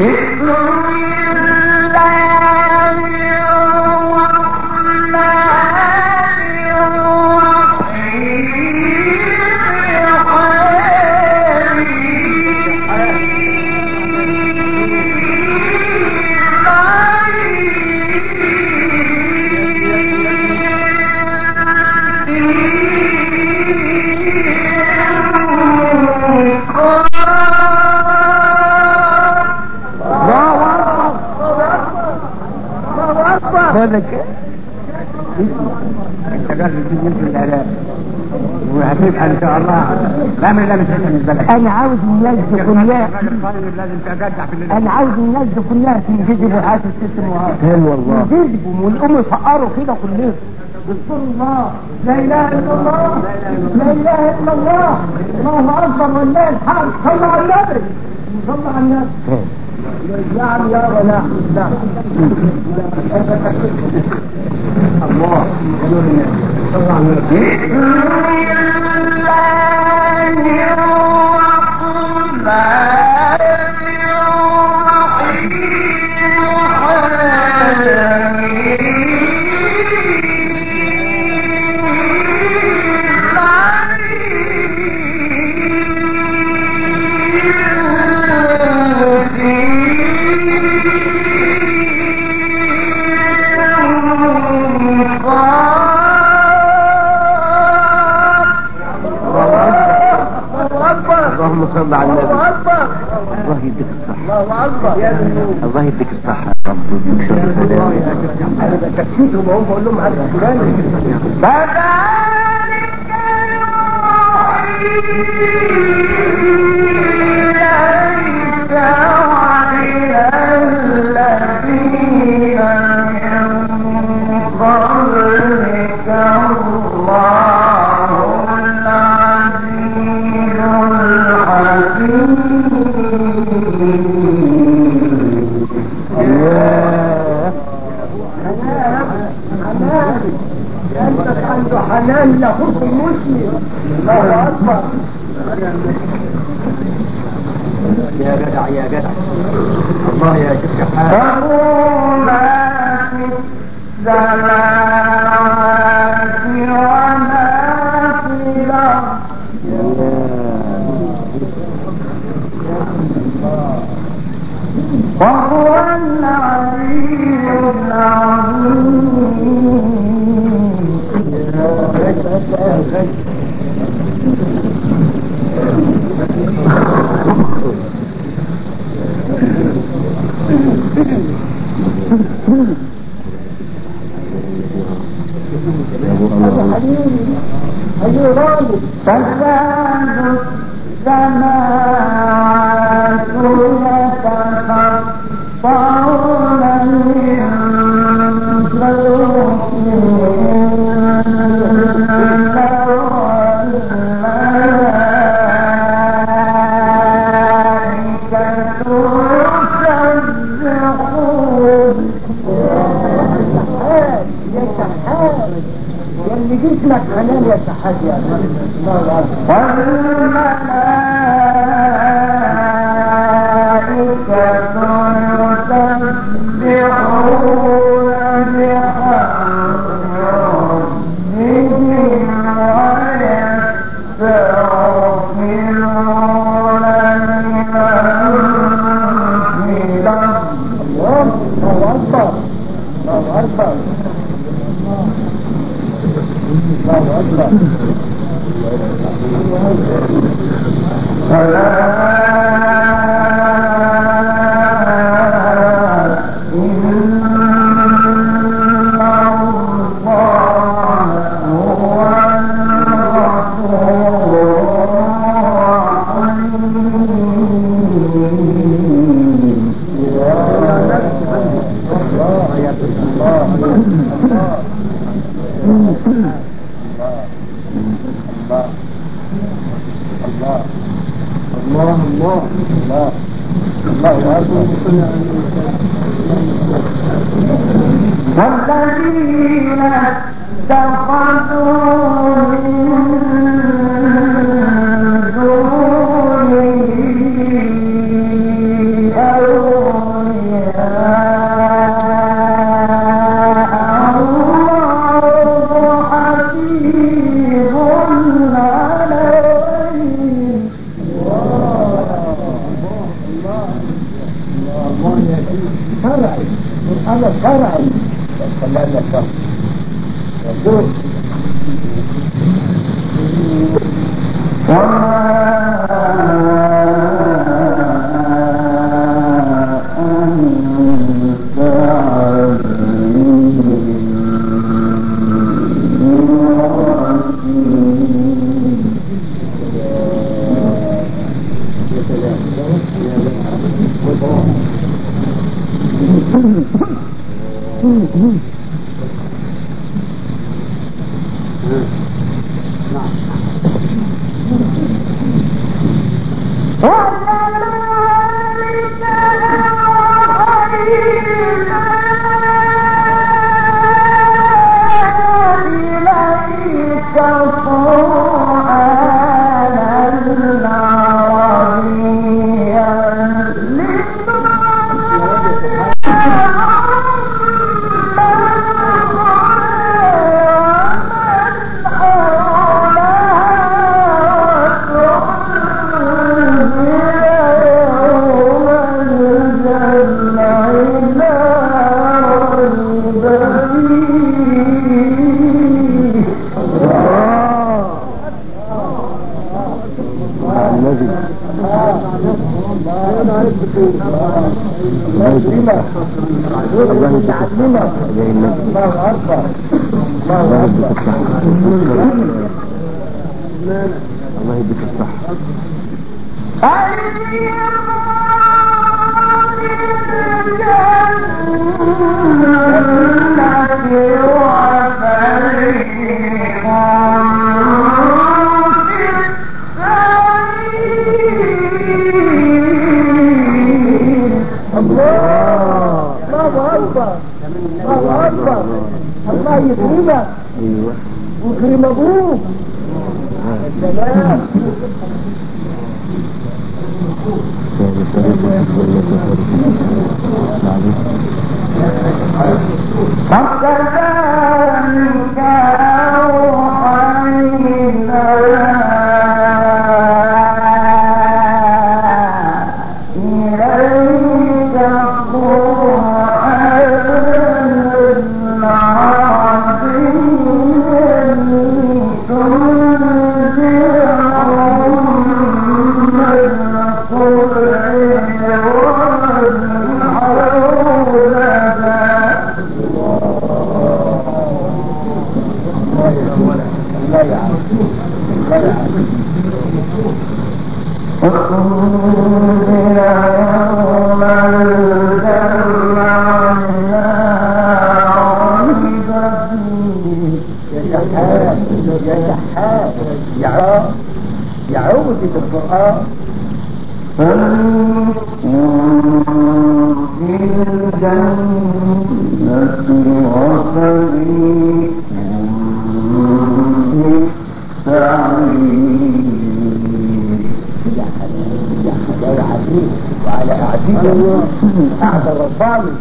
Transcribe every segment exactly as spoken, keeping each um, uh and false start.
انت قال في جنس الاداء وهتبقى ان شاء الله لا من لا مش من البلد. انا عاوز ننزل كلها، لازم تجدع في الليل. انا عاوز ننزل كلها في جذب الحاسس السيستم وهذا حلو والله جذبهم والام يفقروا كده كلهم بذكر الله لا اله الا الله لا اله الا الله الله اكبر والله الحمد. صلى على النبي صلى على النبي. نعم يا رب نعم نعم الله صلى على النبي. اللهم صل على النبي. الله يديك الصحة. الله أكبر. الله يديك الصحة يا رب ويديك شر السلام. أنا بكتشفهم وهم بقول لهم هذا فلان. فذلك إليك وإلى الذين من قبلك الله العزيز الحكيم. أنت عنده حنان لخلق المسلم. الله أكبر. يا جدع يا جدع الله يا شيخ حاج. ما في السماوات وما في الأرض وهو العلي العظيم. تزداد السماوات يتفطرن من اللي جسمك حنان يا شحات يا الله. والملائكة يسبحون بحمد ربهم ويستغفرون لمن في الأرض. الله أكبر الله أكبر الله أكبر. فلا إن الله هو الغفور الرحيم. يا الله يا الله الله الله الله الله الله أكبر. والذين اتخذوا من دونه أولياء الله يديك الصحة. الله يكرمك. ايوه ويكرم ابوك. السلام. فكذلك أوحينا إليك يعود بالقرآن في الجنة وفريق في السعير. يا عزيز وعلى عزيز أعدى الرصامي.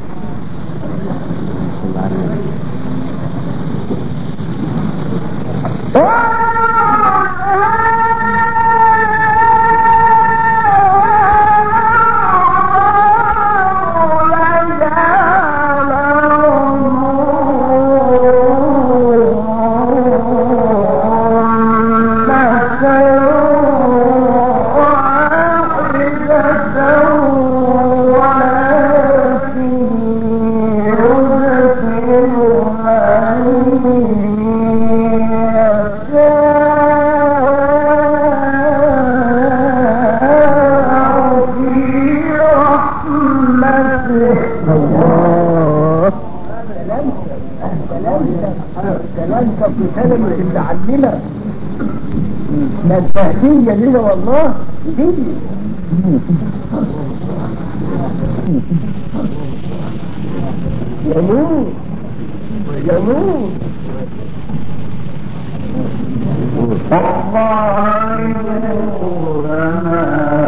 سلامتك وسلامة المتعلمة ما التهدية لنا والله دي يموت يموت الله